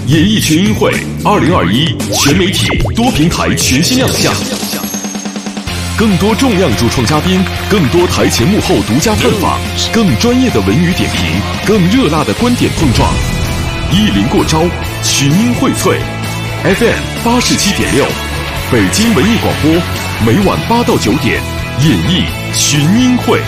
演艺群英会2021全媒体多平台全新亮相，更多重量主创嘉宾，更多台前幕后独家采访，更专业的文语点评，更热辣的观点碰撞。一林过招，群英荟萃。FM 87.6，北京文艺广播，每晚8到9点，演艺群英会。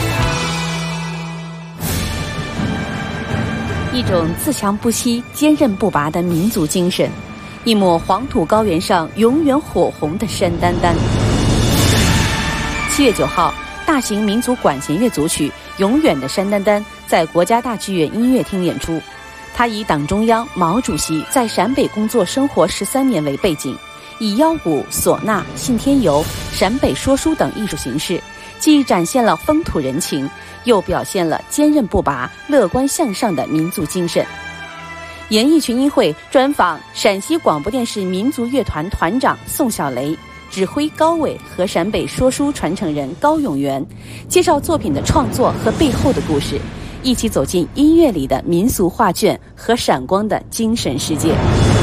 一种自强不息、坚韧不拔的民族精神，一抹黄土高原上永远火红的山丹丹。7月9号，大型民族管弦乐组曲《永远的山丹丹》在国家大剧院音乐厅演出。它以党中央、毛主席在陕北工作生活13年为背景，以腰鼓、唢呐、信天游、陕北说书等艺术形式，既展现了风土人情，又表现了坚韧不拔、乐观向上的民族精神。演艺群英会专访陕西广播电视民族乐团团长宋小雷、指挥高伟和陕北说书传承人高永元，介绍作品的创作和背后的故事，一起走进音乐里的民俗画卷和闪光的精神世界。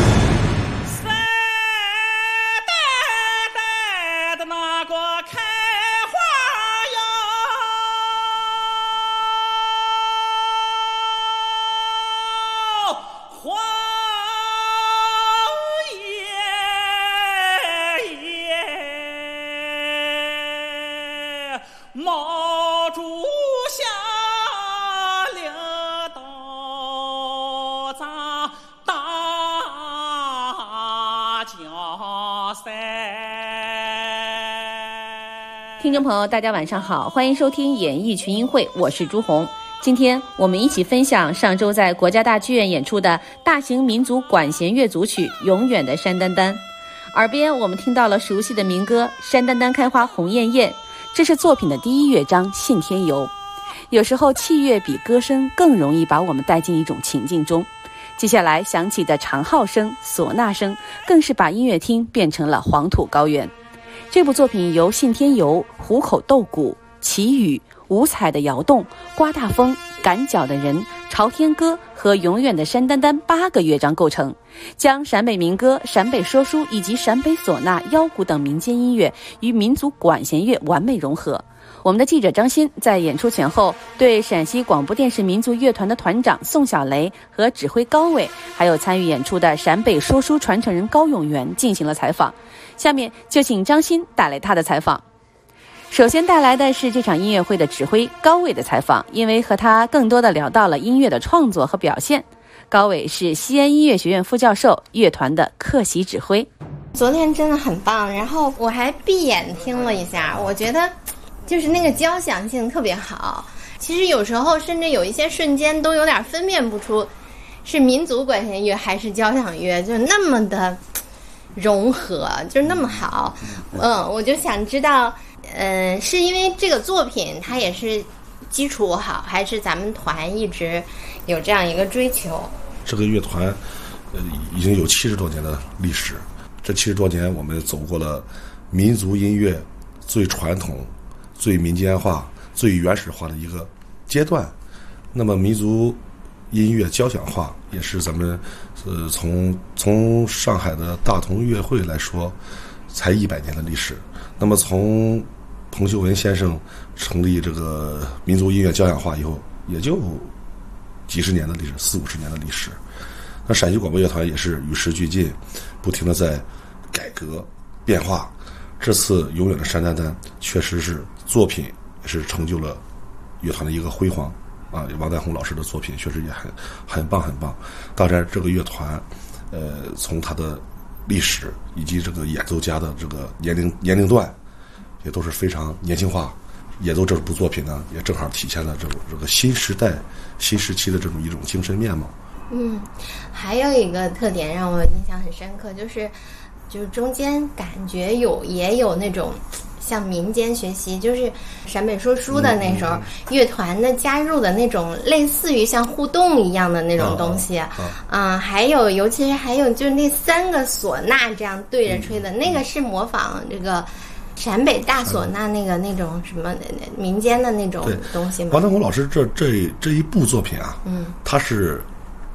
听众朋友大家晚上好，欢迎收听演艺群英会，我是朱红。今天我们一起分享上周在国家大剧院演出的大型民族管弦乐组曲《永远的山丹丹》。耳边我们听到了熟悉的民歌《山丹丹开花红艳艳》，这是作品的第一乐章《信天游》。有时候器乐比歌声更容易把我们带进一种情境中。接下来响起的长号声、唢呐声，更是把音乐厅变成了黄土高原。这部作品由信天游、虎口斗鼓、旗语、五彩的摇动、刮大风、赶脚的人、朝天歌和永远的山丹丹8个乐章构成，将陕北民歌、陕北说书以及陕北唢呐、腰鼓等民间音乐与民族管弦乐完美融合。我们的记者张鑫在演出前后对陕西广播电视民族乐团的团长宋小雷和指挥高伟，还有参与演出的陕北说书传承人高永元进行了采访。下面就请张鑫带来他的采访。首先带来的是这场音乐会的指挥高伟的采访，因为和他更多的聊到了音乐的创作和表现。高伟是西安音乐学院副教授，乐团的客席指挥。 昨天真的很棒，然后我还闭眼听了一下，我觉得就是那个交响性特别好。其实有时候甚至有一些瞬间都有点分辨不出是民族管弦乐还是交响乐，就那么的融合，就是那么好。我就想知道是因为这个作品它也是基础好，还是咱们团一直有这样一个追求？ 这个乐团已经有70多年的历史，这70多年我们走过了民族音乐最传统、最民间化、最原始化的一个阶段。那么民族音乐交响化也是咱们从上海的大同乐会来说才100年的历史。那么从彭秀文先生成立这个民族音乐交响化以后，也就几十年的历史，40-50年的历史。那陕西广播乐团也是与时俱进，不停的在改革变化。这次永远的山丹丹确实是作品，也是成就了乐团的一个辉煌啊！王代宏老师的作品确实也很棒很棒。当然这个乐团从它的历史以及这个演奏家的这个年龄段也都是非常年轻化。演奏这部作品呢，也正好体现了这个新时代新时期的这种一种精神面貌。 还有一个特点让我印象很深刻，就是中间感觉也有那种向民间学习，就是陕北说书的那时候乐团的加入的那种类似于像互动一样的那种东西还有尤其是还有就是那3个唢呐这样对着吹的那个是模仿这个陕北大唢呐那种什么民间的那种东西吗？ 王代宏老师这一部作品啊，他是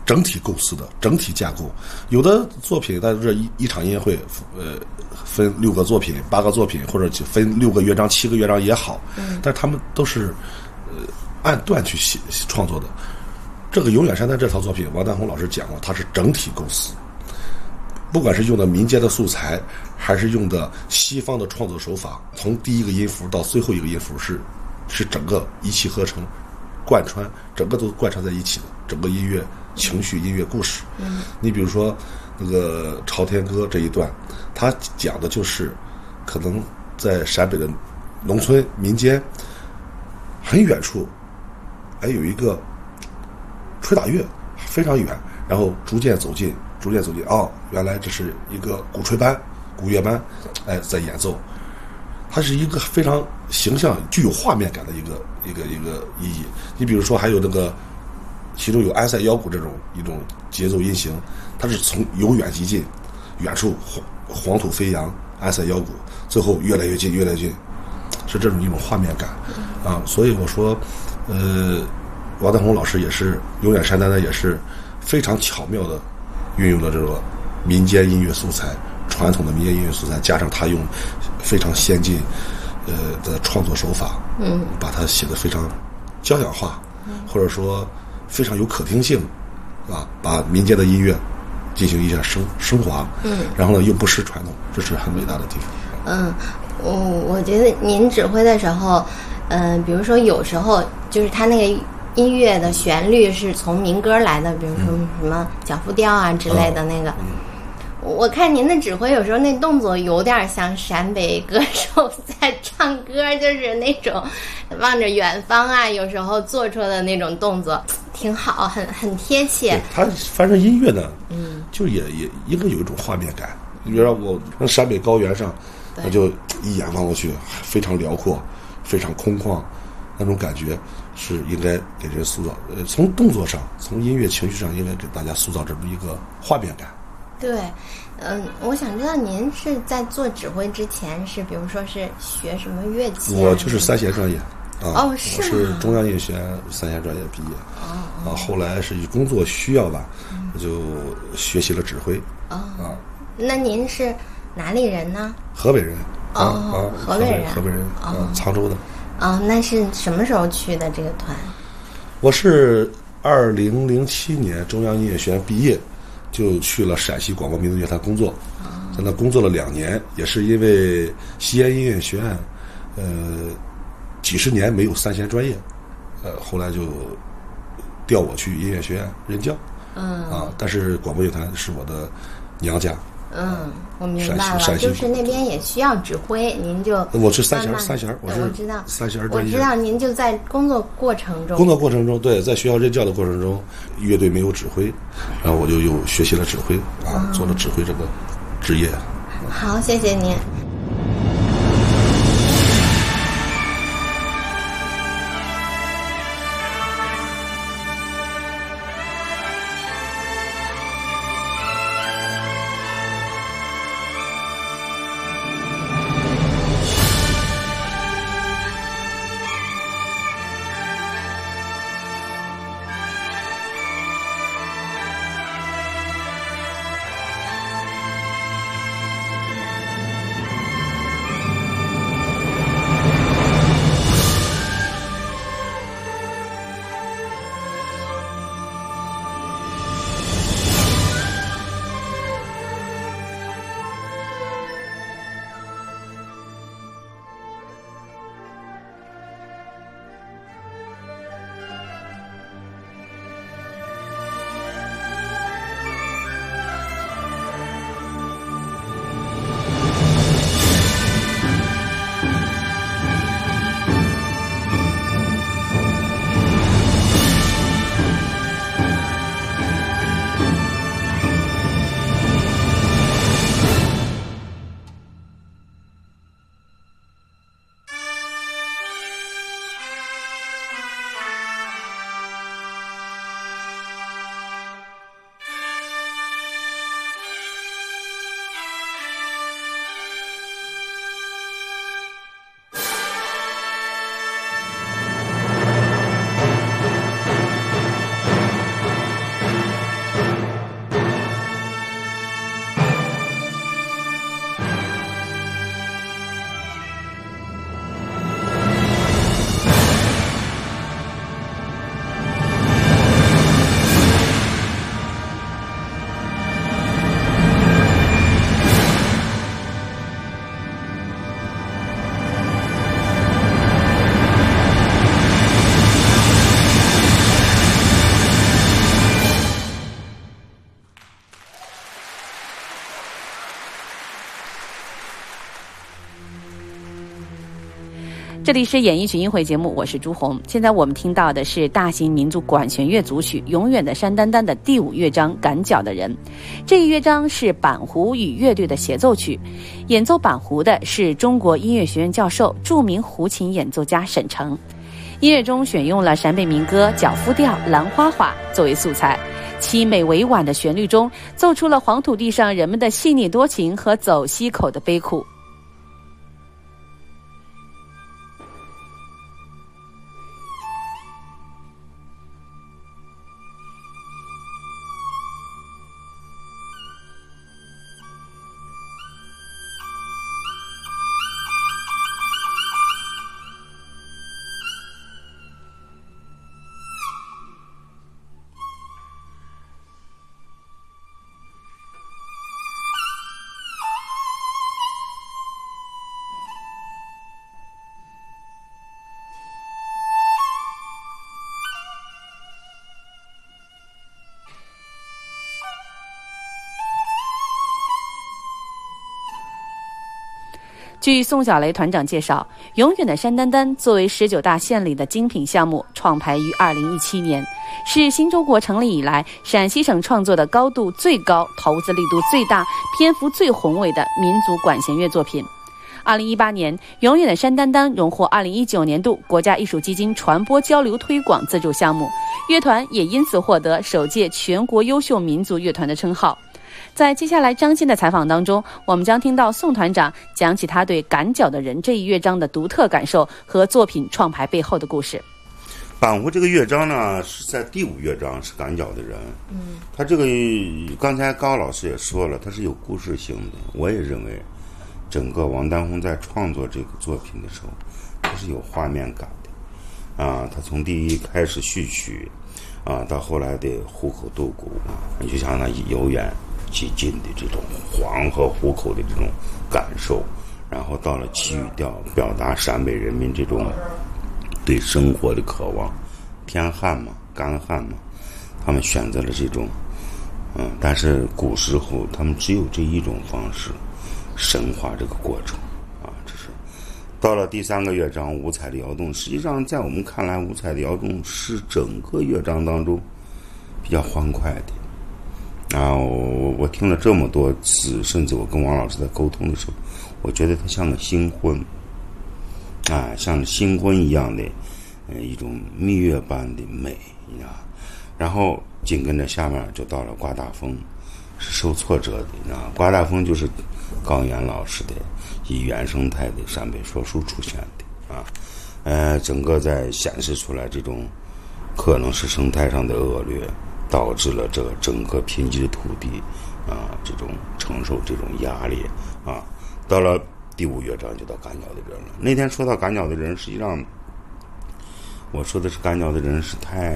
整体构思的整体架构。有的作品，它这一场音乐会，分6个作品、8个作品，或者分6个乐章、7个乐章也好，但是他们都是按段去创作的。这个《永远山丹》这套作品，王丹红老师讲过，它是整体构思，不管是用的民间的素材，还是用的西方的创作手法，从第一个音符到最后一个音符是整个一气呵成，贯穿，整个都贯穿在一起的，整个音乐情绪、音乐故事。你比如说那个《朝天歌》这一段，它讲的就是可能在陕北的农村民间很远处，有一个吹打乐非常远，然后逐渐走近，原来这是一个鼓吹班、鼓乐班，在演奏。它是一个非常形象、具有画面感的一个意义。你比如说，还有那个，其中有安塞腰鼓这种一种节奏音型，它是从由远及近，远处黄土飞扬，安塞腰鼓，最后越来越近，越来越近，是这种一种画面感啊。所以我说，王丹红老师也是永远山丹呢，也是非常巧妙的运用了这个民间音乐素材，传统的民间音乐素材，加上他用非常先进的创作手法，把它写得非常交响化，或者说非常有可听性啊，把民间的音乐进行一下升华，然后呢又不失传统，这是很伟大的地方。 我觉得您指挥的时候，比如说有时候就是他那个音乐的旋律是从民歌来的，比如说什么小复调啊之类的那个。我看您的指挥有时候那动作有点像陕北歌手在唱歌，就是那种望着远方啊，有时候做出的那种动作挺好，很贴切。 他反正音乐呢，就也应该有一种画面感。你比如说我从陕北高原上，我就一眼望过去，非常辽阔，非常空旷，那种感觉是应该给人塑造。从动作上，从音乐情绪上，应该给大家塑造这么一个画面感。 对，我想知道您是在做指挥之前是，比如说是学什么乐器？ 我就是3弦专业啊， 是我是中央音乐学院3弦专业毕业，后来是以工作需要吧，我就学习了指挥。 那您是哪里人呢？ 河北人。 河北人， 沧州的。 那是什么时候去的这个团？ 我是2007年中央音乐学院毕业，就去了陕西广播民族乐团工作，在那工作了2年，也是因为西安音乐学院，几十年没有3弦专业，后来就调我去音乐学院任教，但是广播乐团是我的娘家。 我明白了，就是那边也需要指挥，您就我是3弦，我知道 3弦专业。 我知道您就在工作过程中， 对，在学校任教的过程中，乐队没有指挥，然后我就又学习了指挥做了指挥这个职业。 好，谢谢您。 这里是演艺群英会节目，我是朱红。现在我们听到的是大型民族管弦乐组曲《永远的山丹丹》的第5乐章《赶脚的人》。这一乐章是板胡与乐队的协奏曲，演奏板胡的是中国音乐学院教授、著名胡琴演奏家沈成。音乐中选用了陕北民歌《脚夫调》《兰花花》作为素材，凄美委婉的旋律中奏出了黄土地上人们的细腻多情和走西口的悲苦。据宋小雷团长介绍，永远的山丹丹作为19大献礼的精品项目，创排于2017年，是新中国成立以来陕西省创作的高度最高、投资力度最大、篇幅最宏伟的民族管弦乐作品。2018年，永远的山丹丹荣获2019年度国家艺术基金传播交流推广资助项目，乐团也因此获得首届全国优秀民族乐团的称号。在接下来张鑫的采访当中，我们将听到宋团长讲起他对《赶脚的人》这一乐章的独特感受和作品创排背后的故事。 板胡这个乐章呢，是在第5乐章，是赶脚的人。他这个刚才高老师也说了，他是有故事性的。我也认为，整个王丹红在创作这个作品的时候，他是有画面感的。他从第一开始序曲，到后来的虎口斗鼓，你就像那由远及近的这种黄河虎口的这种感受，然后到了奇语调，表达陕北人民这种对生活的渴望，偏旱嘛，干旱嘛，他们选择了这种，但是古时候他们只有这一种方式神化这个过程这是到了第3个乐章五彩的摇动。实际上在我们看来，五彩的摇动是整个乐章当中比较欢快的。我听了这么多次，甚至我跟王老师在沟通的时候，我觉得它像个新婚，像新婚一样的一种蜜月般的美，然后紧跟着下面就到了刮大风，是受挫折的，刮大风就是高岩老师的以原生态的陕北说书出现的整个在显示出来这种可能是生态上的恶劣，导致了这个整个贫瘠的土地这种承受这种压力到了第5乐章就到赶脚的人了。那天说到赶脚的人，实际上我说的是赶脚的人是太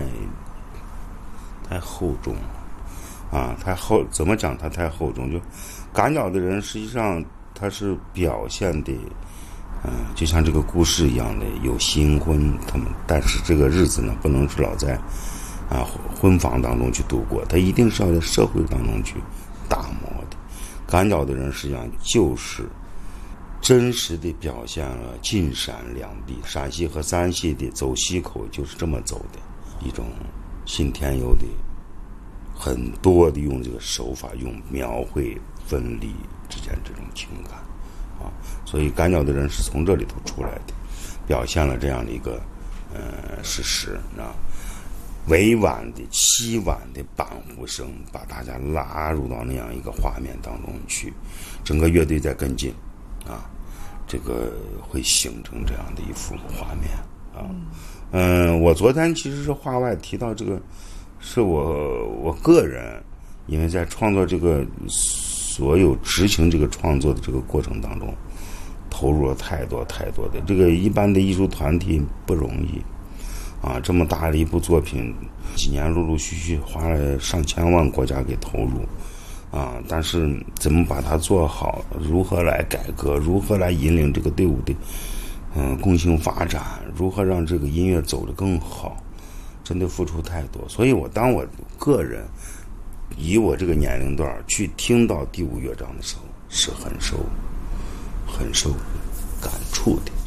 厚重了怎么讲它太厚重？就赶脚的人实际上它是表现的就像这个故事一样的有新婚，他们但是这个日子呢不能是老在婚房当中去度过，他一定是要在社会当中去打磨的。赶脚的人实际上就是真实的表现了晋陕两地，陕西和山西的走西口就是这么走的一种信天游的，很多的用这个手法，用描绘分离之间这种情感所以赶脚的人是从这里头出来的，表现了这样的一个事实委婉的凄婉的板胡声把大家拉入到那样一个画面当中去，整个乐队在跟进这个会形成这样的一幅画面我昨天其实是话外提到这个，是我个人因为在创作这个所有执行这个创作的这个过程当中投入了太多的，这个一般的艺术团体不容易这么大的一部作品，几年陆陆续续花了上千万国家给投入但是怎么把它做好，如何来改革，如何来引领这个队伍的共性发展，如何让这个音乐走得更好，真的付出太多。所以当我个人以我这个年龄段去听到第5乐章的时候，是很受感触的。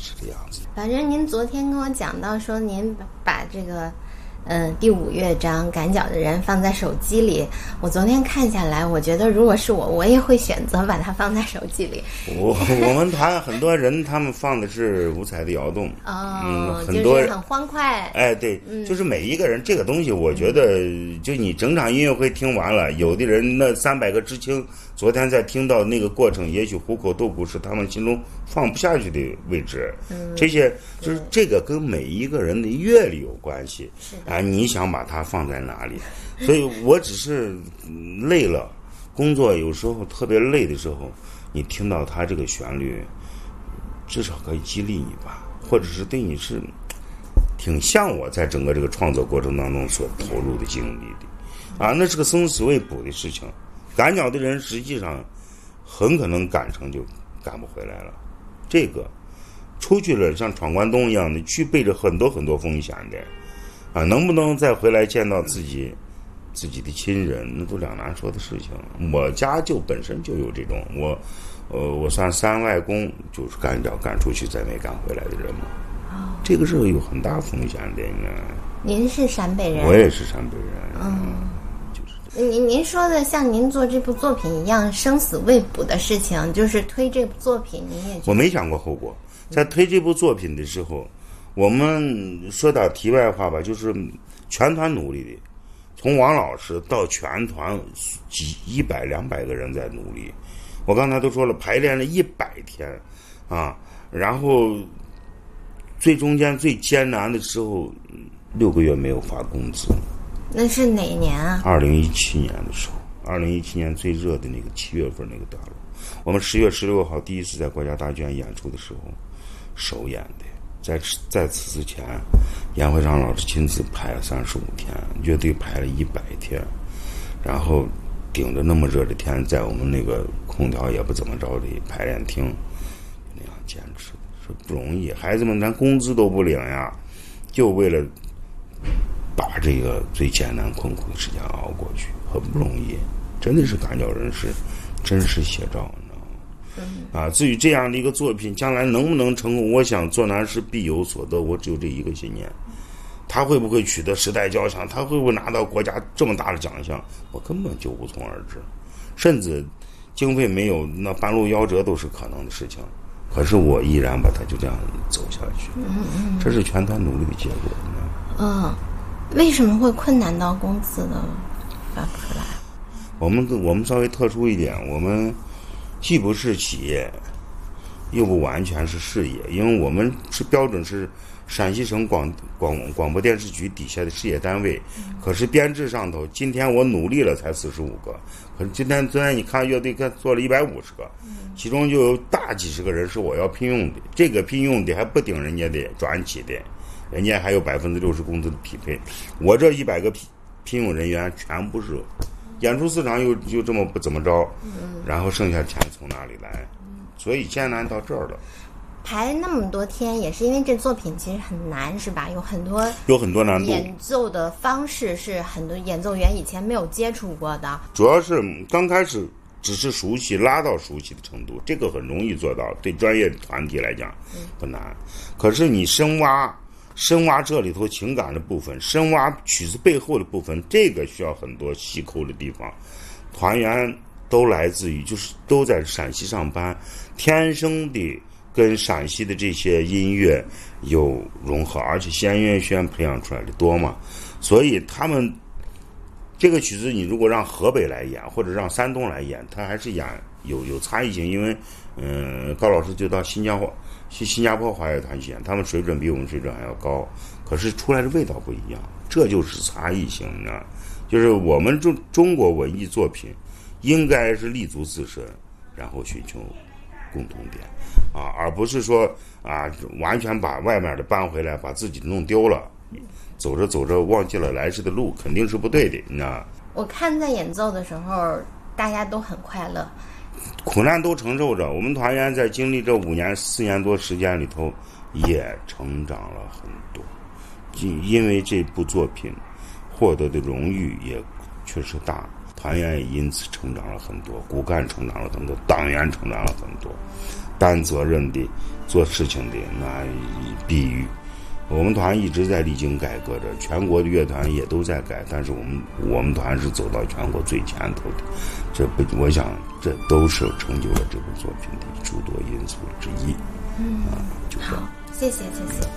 是这样子。 反正您昨天跟我讲到说，您把这个第5乐章《赶脚的人》放在手机里，我昨天看下来，我觉得如果是我也会选择把它放在手机里。 我们团很多人他们放的是五彩的摇动，很多就是很欢快。 哎，对，就是每一个人这个东西，我觉得就你整场音乐会听完了，有的人那300个知青，昨天在听到那个过程，也许虎口斗鼓是他们心中放不下去的位置。这些就是这个跟每一个人的阅历有关系啊，你想把它放在哪里？所以我只是累了，工作有时候特别累的时候，你听到它这个旋律，至少可以激励你吧，或者是对你是挺像我在整个这个创作过程当中所投入的精力的啊，那是个生死未卜的事情。赶脚的人实际上很可能赶成就赶不回来了，这个出去了像闯关东一样的，具备着很多很多风险的啊，能不能再回来见到自己的亲人，那都两难说的事情。我家就本身就有这种，我算3外公就是赶脚赶出去再没赶回来的人嘛，这个是有很大风险的。 您是陕北人？ 我也是陕北人。 您说的像您做这部作品一样生死未卜的事情，就是推这部作品，您也我没想过后果。在推这部作品的时候，我们说到题外话吧，就是全团努力的，从王老师到全团100、200个人在努力。我刚才都说了，排练了100天啊，然后最中间最艰难的时候6个月没有发工资。 那是哪年啊 ？2017年的时候，2017年最热的那个7月份那个大陆，我们10月16号第一次在国家大剧院演出的时候首演的。在此之前，严会长老师亲自排了35天，乐队排了100天，然后顶着那么热的天，在我们那个空调也不怎么着的排练厅那样坚持，是不容易。孩子们连工资都不领呀，就为了把这个最艰难困苦的时间熬过去，很不容易，真的是赶脚人是真实写照，你知道吗？啊，至于这样的一个作品将来能不能成功，我想做难事必有所得，我只有这一个信念。他会不会取得时代交响，他会不会拿到国家这么大的奖项，我根本就无从而知，甚至经费没有，那半路夭折都是可能的事情。可是我依然把它就这样走下去，这是全团努力的结果。 为什么会困难到工资呢？发不出来。 我们稍微特殊一点，我们既不是企业，又不完全是事业，因为我们是标准是陕西省广播电视局底下的事业单位，可是编制上头，今天我努力了才45个，可是昨天你看乐队做了150个，其中就有大几十个人是我要聘用的，这个聘用的还不顶人家的转起的，人家还有60%工资的匹配，我这100个聘用人员全部是演出4场又这么不怎么着，然后剩下钱从哪里来？所以艰难到这儿了。 排那么多天也是因为这作品其实很难，是吧？有很多难度， 演奏的方式是很多演奏员以前没有接触过的。 主要是刚开始只是熟悉，拉到熟悉的程度，这个很容易做到，对专业团体来讲不难。可是你深挖这里头情感的部分，深挖曲子背后的部分，这个需要很多细抠的地方。团员都来自于就是都在陕西上班，天生的跟陕西的这些音乐有融合，而且西安音乐学院培养出来的多嘛，所以他们这个曲子你如果让河北来演或者让山东来演，他还是演有差异性，因为高老师就到新加坡华乐团去演，他们水准比我们水准还要高，可是出来的味道不一样，这就是差异性呢。就是我们中国文艺作品应该是立足自身，然后寻求共同点啊，而不是说啊完全把外面的搬回来，把自己弄丢了，走着走着忘记了来时的路，肯定是不对的，你知道。 我看在演奏的时候，大家都很快乐， 苦难都承受着。我们团员在经历这4年多时间里头，也成长了很多，因为这部作品获得的荣誉也确实大。 团员也因此成长了很多，骨干成长了很多，党员成长了很多，担责任的做事情的那比喻。我们团一直在历经改革着，全国的乐团也都在改，但是我们团是走到全国最前头的。我想这都是成就了这部作品的诸多因素之一。就这样。 好，谢谢。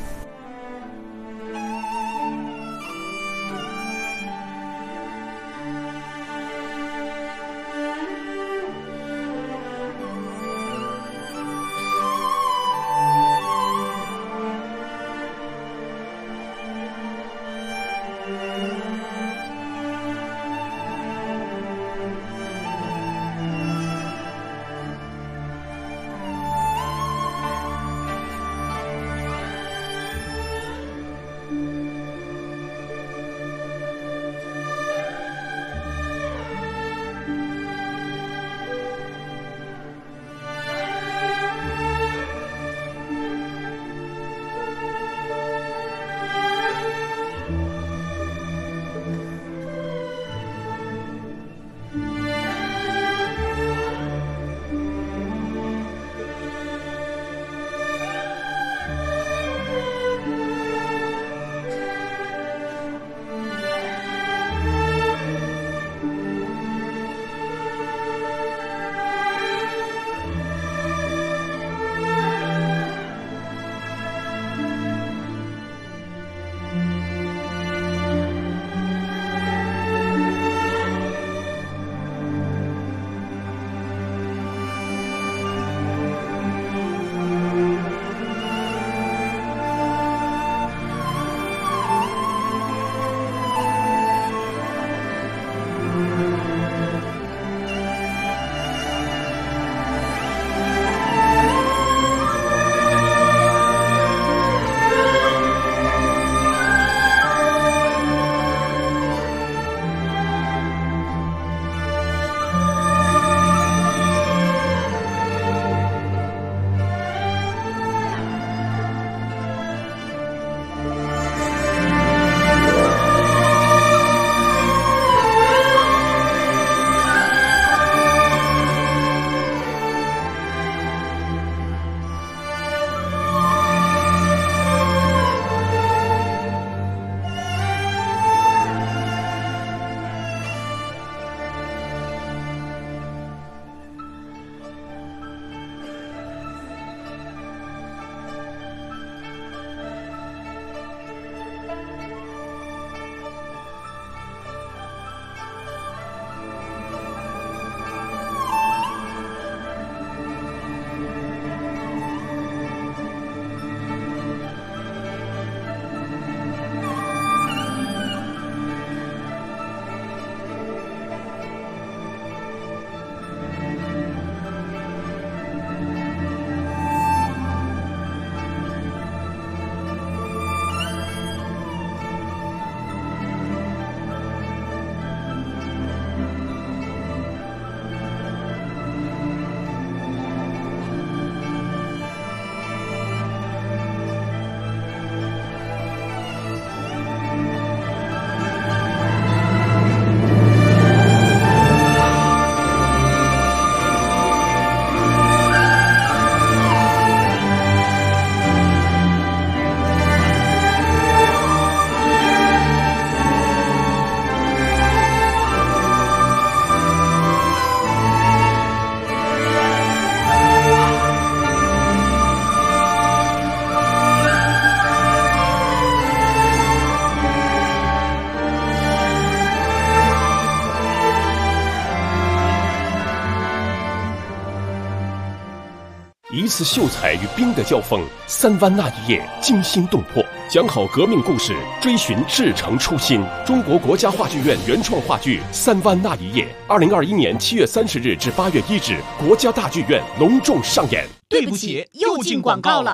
一次秀才与兵的交锋，3湾那一夜惊心动魄，讲好革命故事，追寻至诚初心。中国国家话剧院原创话剧《3湾那一夜》，2021年7月30日至8月1日，国家大剧院隆重上演。 对不起，又进广告了。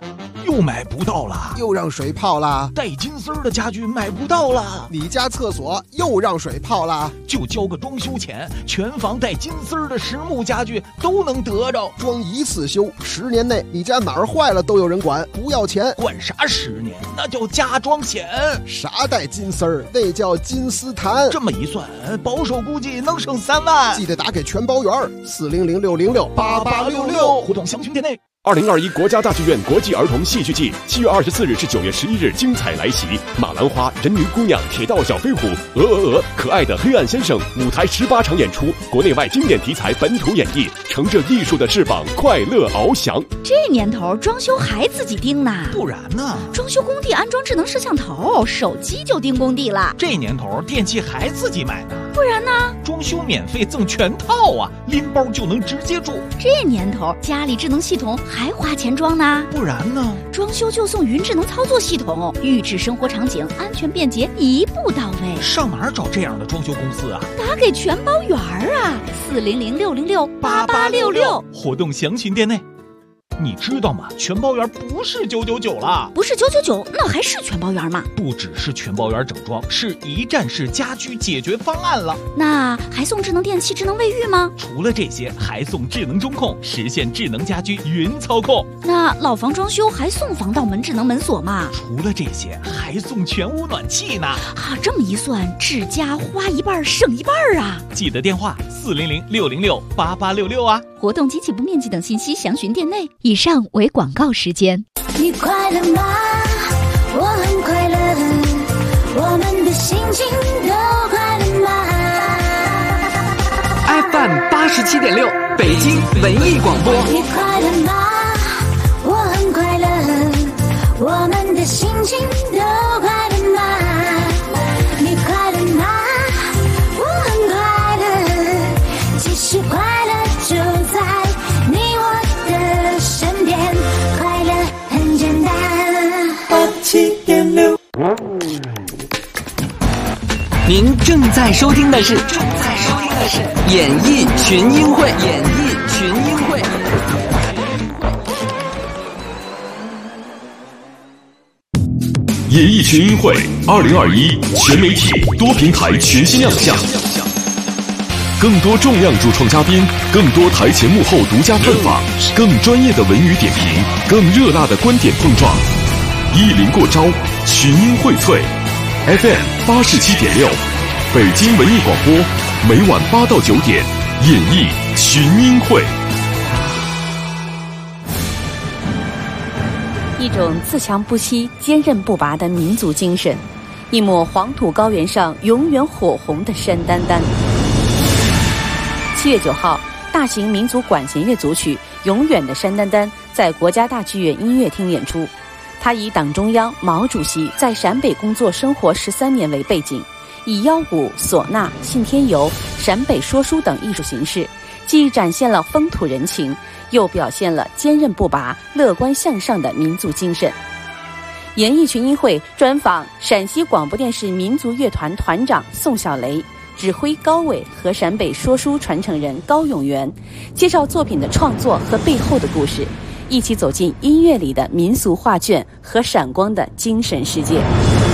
又买不到了， 又让水泡了。 带金丝儿的家具买不到了， 你家厕所又让水泡了。 就交个装修钱，全房带金丝儿的实木家具都能得着。 装一次修，10年内你家哪儿坏了都有人管，不要钱。 管啥10年？那叫加装险。 啥带金丝儿？那叫金丝檀。 这么一算，保守估计能省3万。 记得打给全包圆，400-606-8866， 互动详询店内。 2021国家大剧院国际儿童戏剧季7月24日至9月11日精彩来袭，马兰花、人鱼姑娘、铁道小飞虎、可爱的黑暗先生，舞台18场演出，国内外经典题材本土演绎，乘着艺术的翅膀，快乐翱翔。 这年头装修还自己盯呢？ 不然呢？ 装修工地安装智能摄像头，手机就盯工地了。 这年头电器还自己买呢？ 不然呢？ 装修免费赠全套啊，拎包就能直接住。 这年头家里智能系统还花钱装呢？ 不然呢？ 装修就送云智能操作系统，预制生活场景，安全便捷，一步到位。 上哪儿找这样的装修公司啊？ 打给全包圆啊，400-606-8866， 活动详询店内。你知道吗？全包圆不是999了， 不是999，那还是全包圆吗？ 不只是全包圆整装，是一站式家居解决方案了。 那还送智能电器、智能卫浴吗？ 除了这些，还送智能中控，实现智能家居云操控。 那老房装修还送防盗门、智能门锁吗？ 除了这些，还送全屋暖气呢。 啊，这么一算，治家花一半省一半啊！ 记得电话400-606-8866啊。 活动及起步面积等信息详询店内。以上为广告时间。 你快乐吗？我很快乐，我们的心情都快乐吗 ？FM 87.6，北京文艺广播。 你快乐吗？我很快乐，我们的心情都快乐吗？你快乐吗？我很快乐，其实快乐就在你我的身边，快乐很简单。87.6， 您正在收听的是演艺群英会。 演艺群英会2021全媒体多平台全新亮相，更多重量主创嘉宾，更多台前幕后独家探访，更专业的文娱点评，更热辣的观点碰撞。一临过招，群英荟萃。FM 87.6，北京文艺广播，每晚8到9点，演艺群英会。 一种自强不息、坚韧不拔的民族精神，一抹黄土高原上永远火红的山丹丹。7月9号，大型民族管弦乐组曲《永远的山丹丹》在国家大剧院音乐厅演出。它以党中央、毛主席在陕北工作生活13年为背景，以腰鼓、唢呐、信天游、陕北说书等艺术形式，既展现了风土人情，又表现了坚韧不拔、乐观向上的民族精神。演艺群英会专访陕西广播电视民族乐团团长宋小雷、指挥高伟和陕北说书传承人高永元，介绍作品的创作和背后的故事，一起走进音乐里的民俗画卷和闪光的精神世界。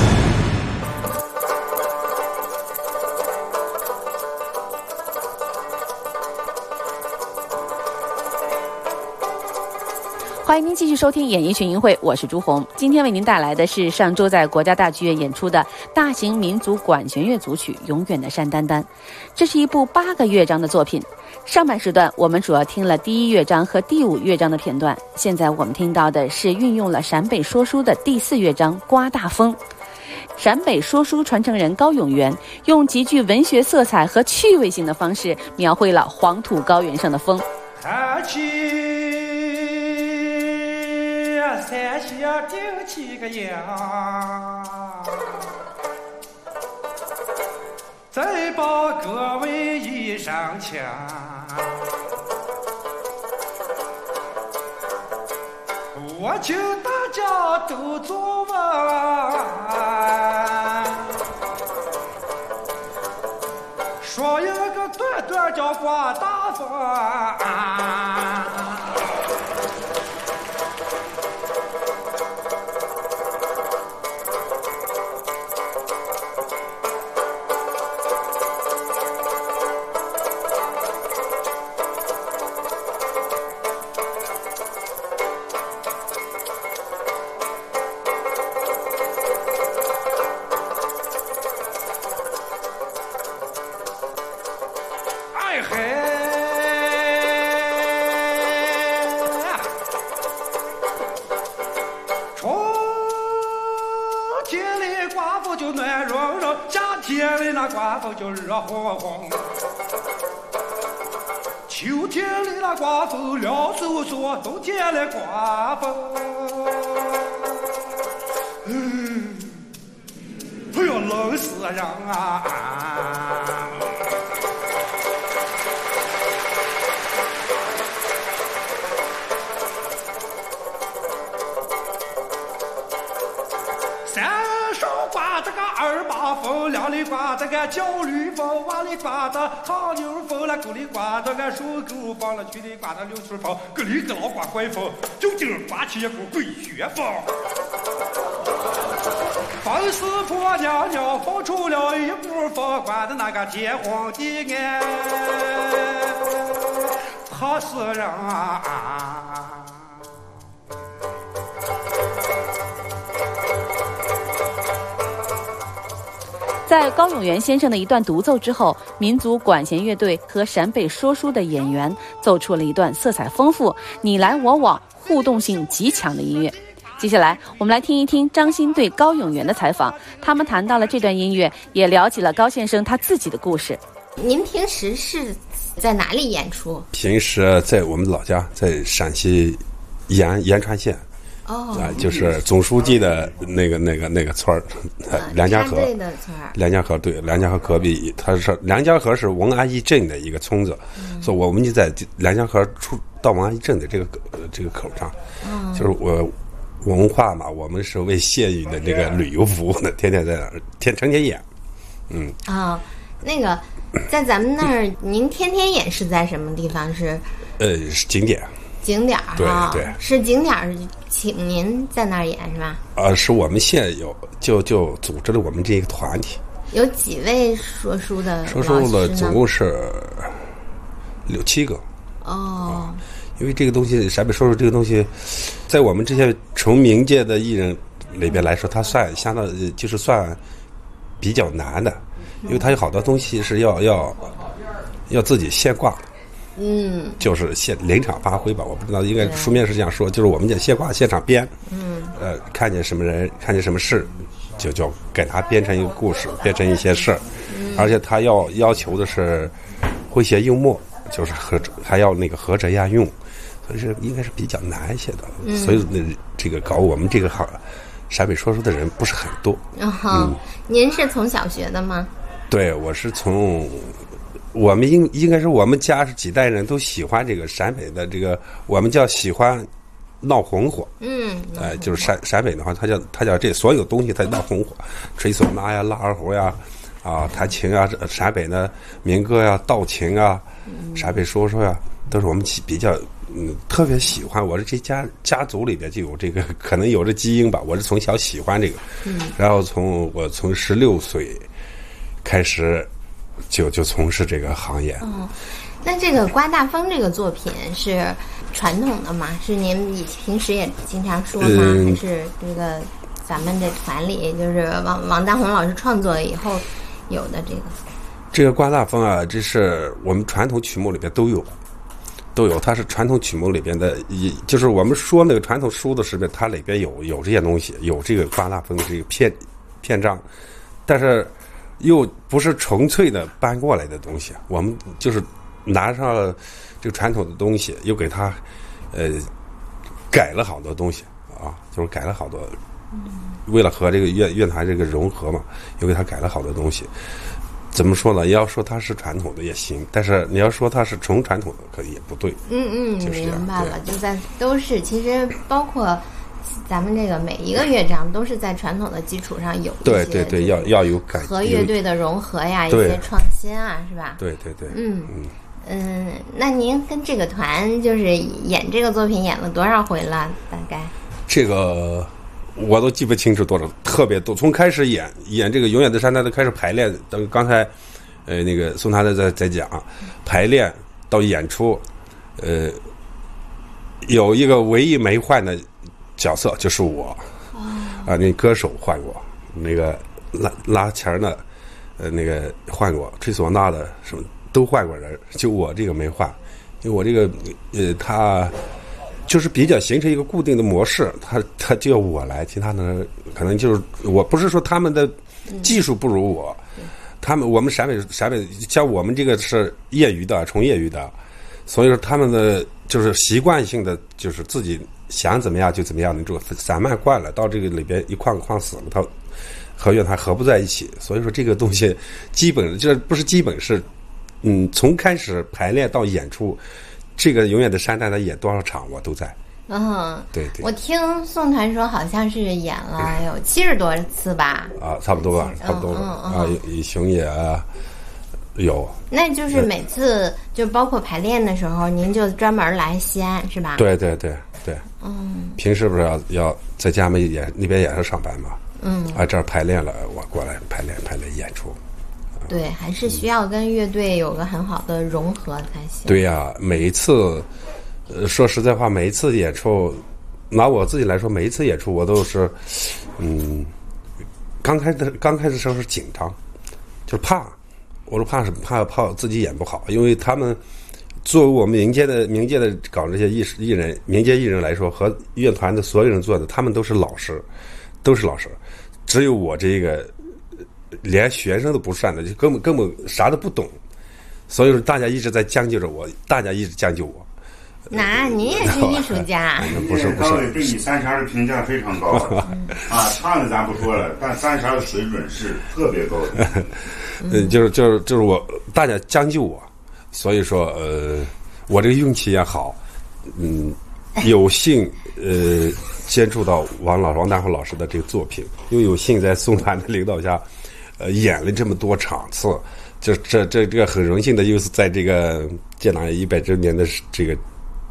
欢迎您继续收听演艺群英会，我是朱红。今天为您带来的是上周在国家大剧院演出的大型民族管弦乐组曲《永远的山丹丹》。这是一部8个乐章的作品。上半时段我们主要听了第1乐章和第5乐章的片段，现在我们听到的是运用了陕北说书的第4乐章《刮大风》。陕北说书传承人高永元用极具文学色彩和趣味性的方式描绘了黄土高原上的风。 看起三下顶起个阳，再把各位一上墙，我请大家都坐稳，说一个短短叫刮大风。 就暖融融，夏天里那刮风就热烘烘，秋天里那刮风凉飕飕，冬天里刮风，哎呦冷死人啊！二八风，两里刮这个焦绿风，往里刮的糖牛风了，沟里刮这个树狗风了，去里刮的溜球风，搁里搁老刮怪风，就今儿刮起一股鬼血风。风师婆娘娘放出了一股风，刮的那个天荒地暗，怕死人啊！ 在高永元先生的一段独奏之后，民族管弦乐队和陕北说书的演员奏出了一段色彩丰富、你来我往、互动性极强的音乐。接下来我们来听一听张欣对高永元的采访，他们谈到了这段音乐，也聊起了高先生他自己的故事。 您平时是在哪里演出？ 平时在我们老家，在陕西延川县。就是总书记的那个村儿，梁家河。梁家河对，梁家河隔壁，他是梁家河是王安忆镇的一个村子，所以我们就在梁家河到王安忆镇的这个口上，就是我文化嘛，我们是为县域的这个旅游服务的，天天在那儿成天演。 那个在咱们那儿，您天天演是在什么地方？是是景点。 景点对对， 是景点，请您在那儿演是吧？ 是我们县有就组织了我们这个团体。 有几位说书的？ 说书的总共是6、7个。因为这个东西，陕北说书这个东西，在我们这些纯民界的艺人里边来说，它算相当就是算比较难的，因为它有好多东西是要自己现挂的。就是临场发挥吧，我不知道，应该书面是这样说，就是我们讲现挂现场编，看见什么人，看见什么事，就给他编成一个故事，编成一些事儿，而且他要求的是诙谐幽默，就是还要那个合辙押韵，所以是应该是比较难一些的，所以这个搞我们这个行陕北说书的人不是很多。 您是从小学的吗？ 对，我是从。我们应该是我们家是几代人都喜欢这个陕北的这个，我们叫喜欢闹红火。就是陕北的话，它叫这所有东西它闹红火，吹唢呐呀、拉二胡呀、弹琴啊，陕北的民歌呀、道情啊，陕北说说呀，都是我们比较特别喜欢。我这家族里边就有这个，可能有这基因吧。我是从小喜欢这个，然后从16岁开始。就从事这个行业。 那这个刮大风这个作品是传统的吗？是您平时也经常说吗？还是这个咱们这团里就是王大宏老师创作以后有的这个？ 这个刮大风啊，这是我们传统曲目里边都有，它是传统曲目里边的，就是我们说那个传统书的时候，它里边有这些东西，有这个刮大风的这个篇章，但是。又不是纯粹的搬过来的东西，我们就是拿上了这个传统的东西，又给它改了好多东西就是改了好多，为了和这个乐团这个融合嘛，又给它改了好多东西。怎么说呢？要说它是传统的也行，但是你要说它是纯传统的，可能也不对。就是明白了，就在都是其实包括。咱们这个每一个乐章都是在传统的基础上有一些对要有改和乐队的融合呀，一些创新啊，是吧？ 对。 那您跟这个团就是演这个作品演了多少回了？大概这个我都记不清楚多少，特别多。从开始演这个《永远的山丹》都开始排练，等刚才那个宋太太在讲排练到演出，有一个唯一没换的。角色就是我，那歌手换过，那个拉弦的，那个换过，吹唢呐的什么都换过人，就我这个没换，因为我这个他就是比较形成一个固定的模式，他就要我来，其他的可能就是我不是说他们的技术不如我，我们陕北像我们这个是业余的，纯业余的，所以说他们的就是习惯性的就是自己想怎么样就怎么样的，这个散漫惯了，到这个里边一框死了，他和乐团合不在一起，所以说这个东西基本这不是基本是，从开始排练到演出，这个永远的山丹他演多少场我都在。对， 我听宋团说好像是演了有70多次吧？ 差不多吧，差不多熊野有。 那就是每次就包括排练的时候，您就专门来西安是吧？ 对。平时不是要在家那边也是上班嘛？这儿排练了，我过来排练演出。 对，还是需要跟乐队有个很好的融合才行。 对呀，每一次，说实在话，每一次演出，拿我自己来说，每一次演出我都是，刚开始时候是紧张，就是怕，我说怕自己演不好，因为他们作为我们民间的搞这些艺人，民间艺人来说，和乐团的所有人做的，他们都是老师，只有我这个连学生都不算的，就根本啥都不懂，所以说大家一直在将就着我，大家一直将就我。 你也是艺术家？ 不是。 高伟对你三弦的评价非常高唱的咱不说了，但三弦的水准是特别高的。 就是我，大家将就我，所以说我这个运气也好，有幸接触到王丹红老师的这个作品，又有幸在宋团的领导下，演了这么多场次，这个很荣幸的，又是在这个建党100周年的这个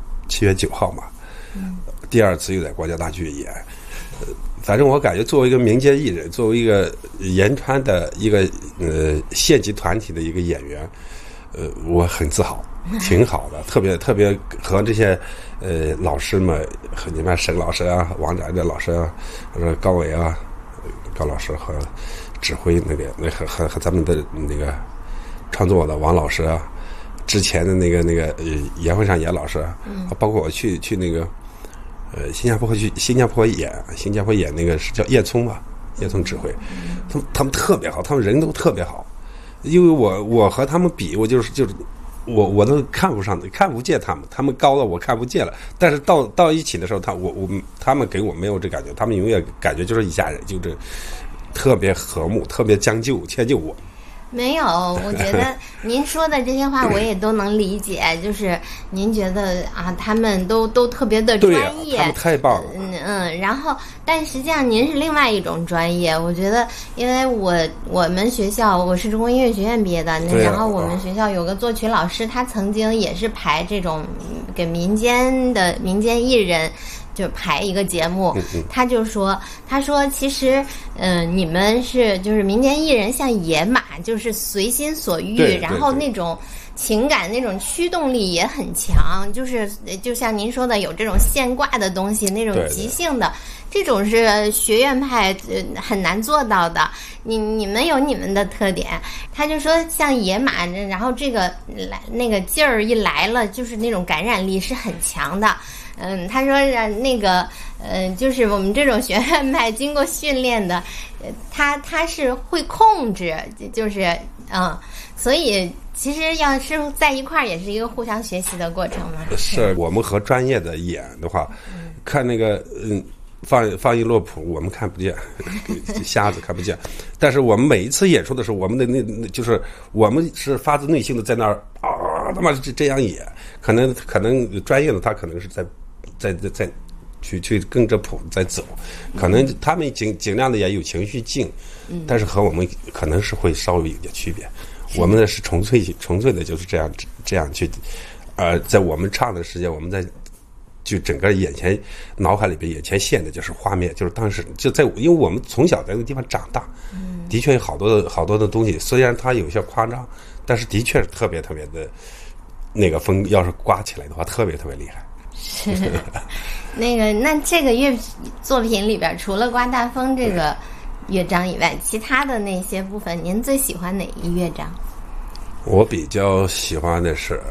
7月9号嘛，第二次又在国家大剧院演，反正我感觉作为一个民间艺人，作为一个延川的一个县级团体的一个演员，我很自豪，挺好的，特别和这些老师们，和你们沈老师啊、王展的老师啊，高伟啊、高老师和指挥和咱们的那个创作的王老师啊，之前的那个严会上严老师，包括我去那个新加坡演那个是叫叶聪吧，叶聪指挥，他们特别好，他们人都特别好，因为我和他们比，我就是我都看不见他们高了我看不见了，但是到一起的时候，他们给我没有这感觉，他们永远感觉就是一家人，就是特别和睦，特别迁就我。 没有，我觉得您说的这些话我也都能理解，就是您觉得他们都特别的专业， 他们太棒了。 然后，但实际上您是另外一种专业。我觉得，因为我们学校我是中国音乐学院毕业的，然后我们学校有个作曲老师，他曾经也是排这种给民间艺人。就排一个节目，他说其实你们就是民间艺人像野马，就是随心所欲，然后那种情感那种驱动力也很强，就像您说的有这种现挂的东西，那种即兴的，这种是学院派很难做到的。你们有你们的特点，他就说像野马，然后这个那个劲儿一来了，就是那种感染力是很强的。他说那个就是我们这种学院派经过训练的，他是会控制，就是所以其实要是在一块儿也是一个互相学习的过程嘛。 是我们和专业的演的话，看那个放一落谱，我们看不见，瞎子看不见。但是我们每一次演出的时候，我们的那就是我们是发自内心的在那儿他妈这样演，可能专业的他可能是在去跟着谱在走，可能他们尽量的也有情绪进，但是和我们可能是会稍微有点区别。我们的是纯粹的就是这样去，在我们唱的时间，我们在就整个眼前脑海里边眼前现的就是画面，就是当时就因为我们从小在那个地方长大，的确有好多的东西，虽然它有些夸张，但是的确是特别的那个风要是刮起来的话，特别厉害。 是那这个作品里边，除了刮大风这个乐章以外，其他的那些部分，您最喜欢哪一乐章？ 我比较喜欢的是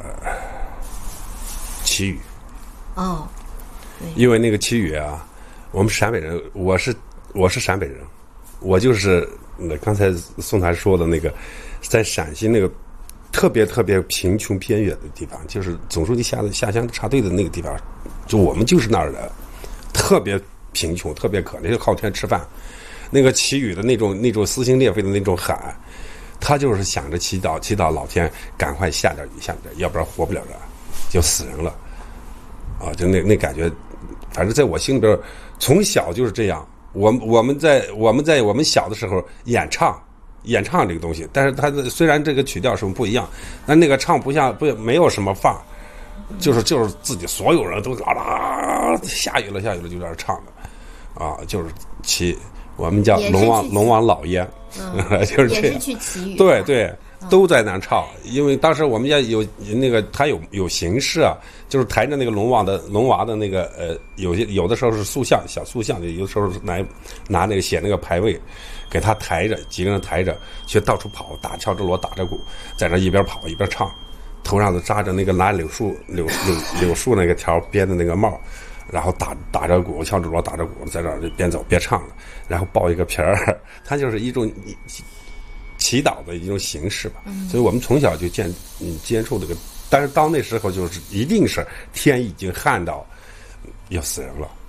齐豫。 哦， 因为那个齐豫啊，我们陕北人，我是陕北人，我就是刚才宋台说的那个，在陕西那个特别贫穷偏远的地方，就是总书记下乡插队的那个地方，就我们就是那儿的，特别贫穷，特别可怜，就靠天吃饭。那个齐豫的那种撕心裂肺的那种喊，他就是想着祈祷老天赶快下点雨，要不然活不了了，就死人了。啊，就那感觉，反正在我心里边，从小就是这样。我们在我们小的时候演唱这个东西，但是它虽然这个曲调什么不一样，但那个唱没有什么范儿，就是自己所有人都下雨了就在那唱的，啊，就是我们叫龙王老爷，就是这样， 也是去祈雨， 对。都在那唱，因为当时我们家有那个，他有形式啊，就是抬着那个龙娃的那个有的时候是小塑像，有的时候是拿那个写那个牌位，给他抬着，几个人抬着去到处跑，敲着锣打着鼓，在那一边跑一边唱，头上都扎着那个拿柳树那个条编的那个帽，然后打着鼓，敲着锣打着鼓，在这儿边走边唱，然后抱一个瓶儿，它就是一种祈祷的一种形式吧，所以我们从小就接触这个，但是到那时候就是一定是天已经旱到要死人了，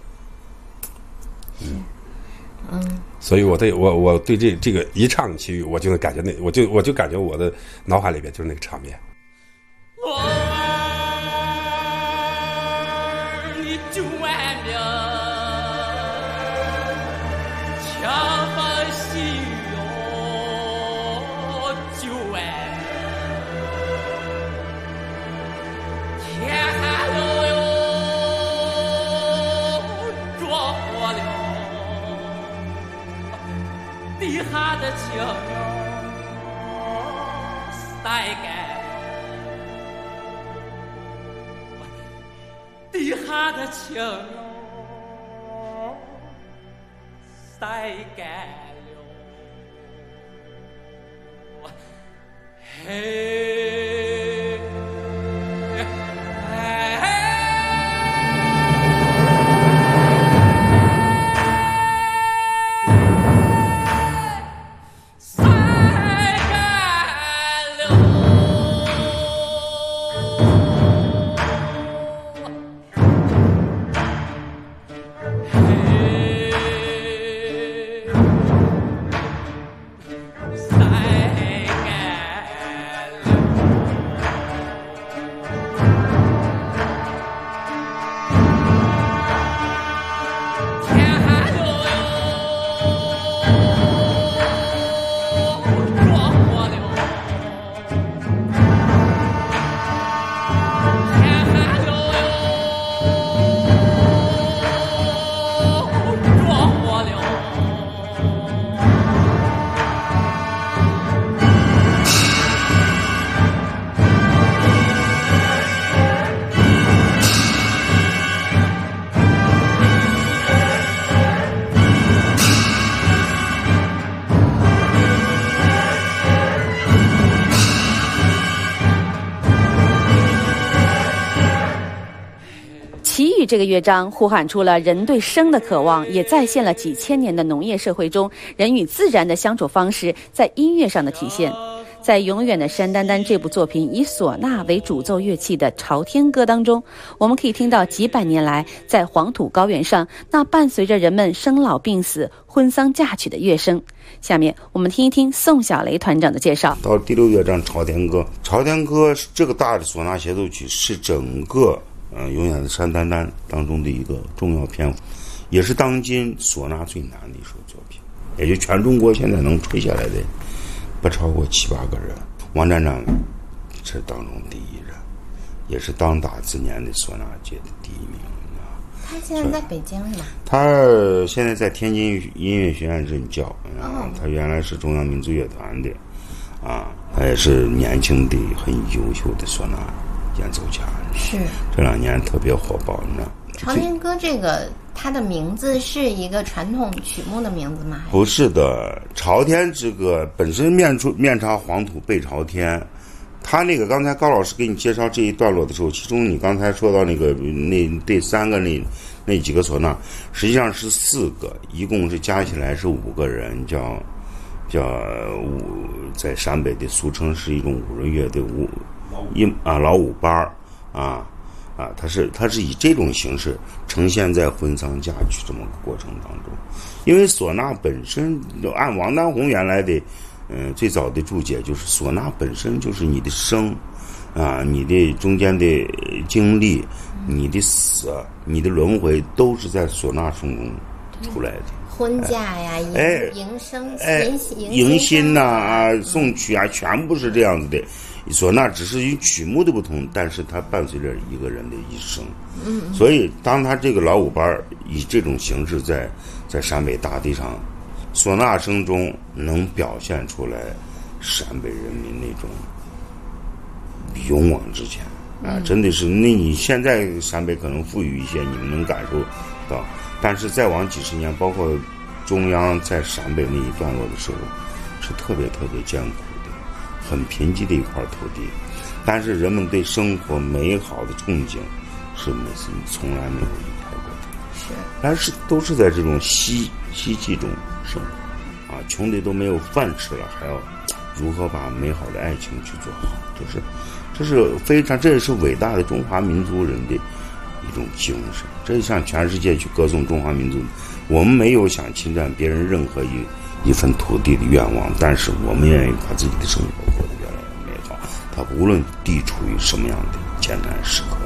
所以我对这个一唱齐豫，我就能感觉我就感觉我的脑海里边就是那个场面。 你就外面强风细雨。地下的青苗晒干，地下的青苗晒干了，嘿。 这个乐章呼喊出了人对生的渴望，也再现了几千年的农业社会中人与自然的相处方式在音乐上的体现。在《永远的山丹丹》这部作品以唢呐为主奏乐器的朝天歌当中，我们可以听到几百年来在黄土高原上那伴随着人们生老病死、婚丧嫁娶的乐声。下面我们听一听宋小雷团长的介绍。 到第6乐章朝天歌，朝天歌这个大的唢呐协奏曲是整个永远的山丹丹当中的一个重要篇幅，也是当今唢呐最难的一首作品，也就全中国现在能吹下来的不超过7-8个人。王站长是当中第一人，也是当打之年的唢呐界的第一名。 他现在在北京是吗？ 他现在在天津音乐学院任教，他原来是中央民族乐团的，他也是年轻的很优秀的唢呐演奏家， 是这2年特别火爆，你知道。 朝天歌这个它的名字是一个传统曲目的名字吗？ 不是的，朝天这个本身面朝黄土背朝天， 他那个刚才高老师给你介绍这一段落的时候，其中你刚才说到那个这3个那几个唢呐，实际上是4个，一共是加起来是5个人，叫在陕北的俗称是一种5人乐的老五班它是以这种形式呈现在婚丧嫁娶这么个过程当中。因为唢呐本身按王丹红原来的最早的注解，就是唢呐本身就是你的生你的中间的经历，你的死，你的轮回都是在唢呐声中出来的。 婚嫁呀，迎生， 迎新送娶全部是这样子的。唢呐只是与曲目的不同，但是它伴随着一个人的一生。所以当他这个老五班以这种形式在陕北大地上，唢呐声中能表现出来陕北人民那种勇往直前真的是。那你现在陕北可能富裕一些，你们能感受到，但是再往几十年，包括中央在陕北那一段落的时候，是特别特别艰苦的，很贫瘠的一块土地，但是人们对生活美好的憧憬是从来没有离开过的。是，但是都是在这种希冀中生活穷的都没有饭吃了，还要如何把美好的爱情去做好，这是非常，这也是伟大的中华民族人的一种精神。这向全世界去歌颂中华民族，我们没有想侵占别人任何一份土地的愿望，但是我们愿意把自己的生活过得越来越美好，它无论地处于什么样的艰难时刻。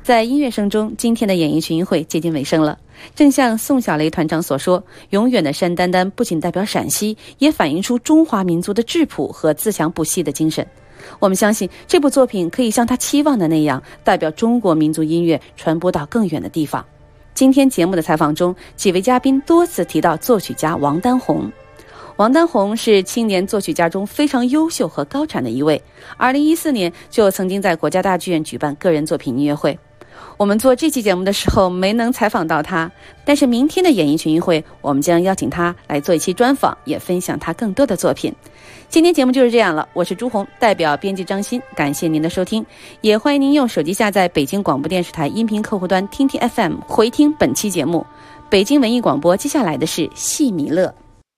在音乐声中，今天的演艺群英会接近尾声了。正像宋小雷团长所说，永远的山丹丹不仅代表陕西，也反映出中华民族的质朴和自强不息的精神。我们相信这部作品可以像他期望的那样，代表中国民族音乐传播到更远的地方。今天节目的采访中，几位嘉宾多次提到作曲家王丹红。王丹红是青年作曲家中非常优秀和高产的一位，2014年就曾经在国家大剧院举办个人作品音乐会。我们做这期节目的时候没能采访到他，但是明天的演艺群英会，我们将邀请他来做一期专访，也分享他更多的作品。今天节目就是这样了，我是朱红，代表编辑张欣，感谢您的收听，也欢迎您用手机下载北京广播电视台音频客户端听听 FM 回听本期节目。北京文艺广播，接下来的是戏米乐。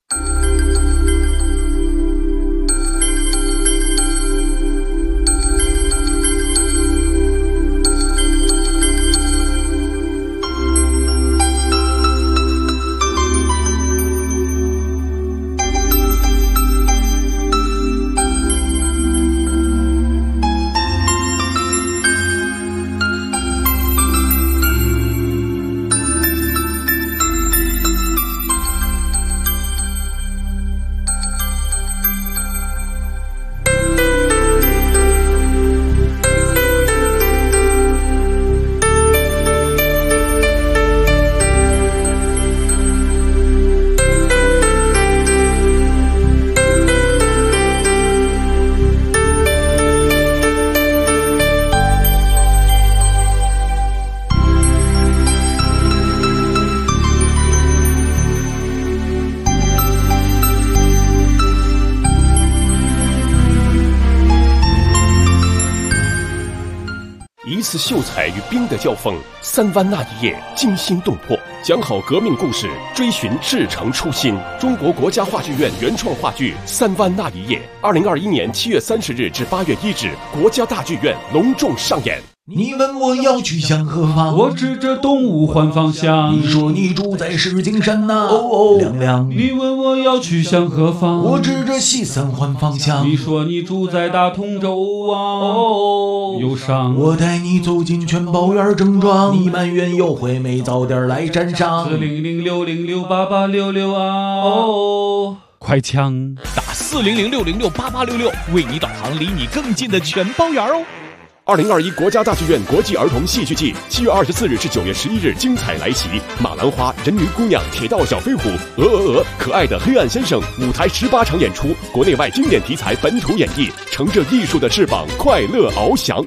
一次秀才与兵的交锋，3湾那一夜惊心动魄，讲好革命故事，追寻至诚初心。中国国家话剧院原创话剧《3湾那一夜》，2021年7月30日至8月1日，国家大剧院隆重上演。 你问我要去向何方，我指着东吴换方向。你说你住在石景山呐，亮亮。你问我要去向何方，我指着西三环方向。你说你住在大同州啊，忧伤。我带你走进全宝园正庄，你埋怨有回没早点来沾上。40060688866啊，快枪打40060688866，为你导航离你更近的全宝园哦。 2021国家大剧院国际儿童戏剧季7月24日至9月11日精彩来袭，马兰花、人鱼姑娘、铁道小飞虎、可爱的黑暗先生，舞台18场演出，国内外经典题材本土演绎，乘着艺术的翅膀，快乐翱翔。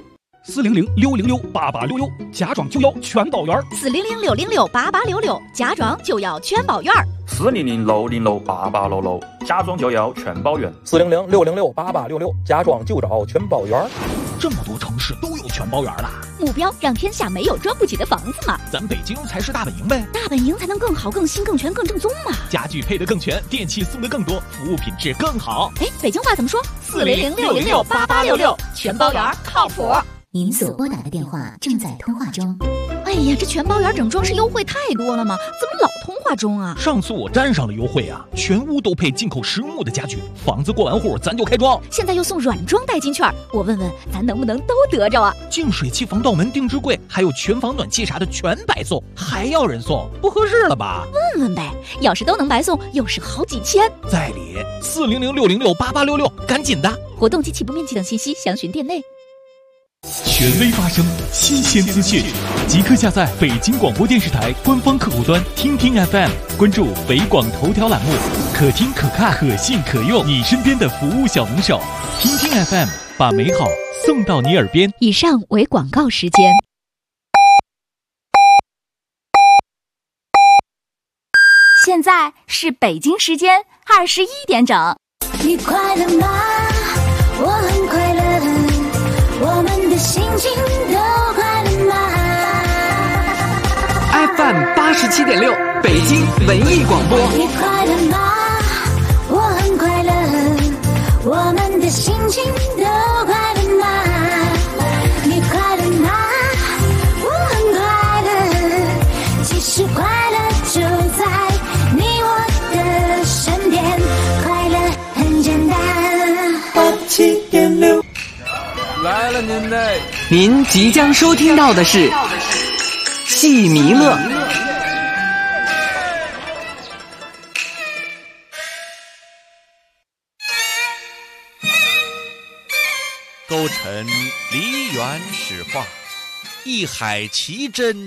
40060688866，家装就要全宝园。 40060688866，家装就要全宝园。 40060688866，家装就要全宝园。 40060688866，家装就找全宝园。 这么多城市都有全宝园了， 目标让天下没有装不起的房子嘛。 咱北京才是大本营呗， 大本营才能更好、更新、更全、更正宗嘛。 家具配得更全，电器送得更多，服务品质更好。 哎，北京话怎么说？40060688866，全宝园靠谱。 您所拨打的电话正在通话中。 哎呀，这全宝园整装饰优惠太多了吗？怎么老通话中啊？ 上次我沾上了优惠啊，全屋都配进口实木的家具，房子过完户咱就开装。 现在又送软装代金券，我问问咱能不能都得着啊？ 净水器、防盗门、定制柜，还有全房暖气啥的全白送，还要人送，不合适了吧？ 问问呗，要是都能白送，又是好几千。 在理，40060688866，赶紧的！ 活动及起步面积等信息详询店内。 权威发声，新鲜资讯，即刻下载北京广播电视台官方客户端听听 FM， 关注北广头条栏目，可听可看可信可用，你身边的服务小能手。听听 FM， 把美好送到你耳边。 以上为广告时间。 现在是北京时间21点整。 你快乐吗？我很快乐。我们的心情都快乐吗 ？FM 87.6，北京文艺广播。 你快乐吗？我很快乐。我们的心情都快乐吗？你快乐吗？我很快乐。其实快乐就在你我的身边，快乐很简单。 87.6。 来了您的您即将收听到的是戏弥勒。 勾陈梨园史话，一海奇珍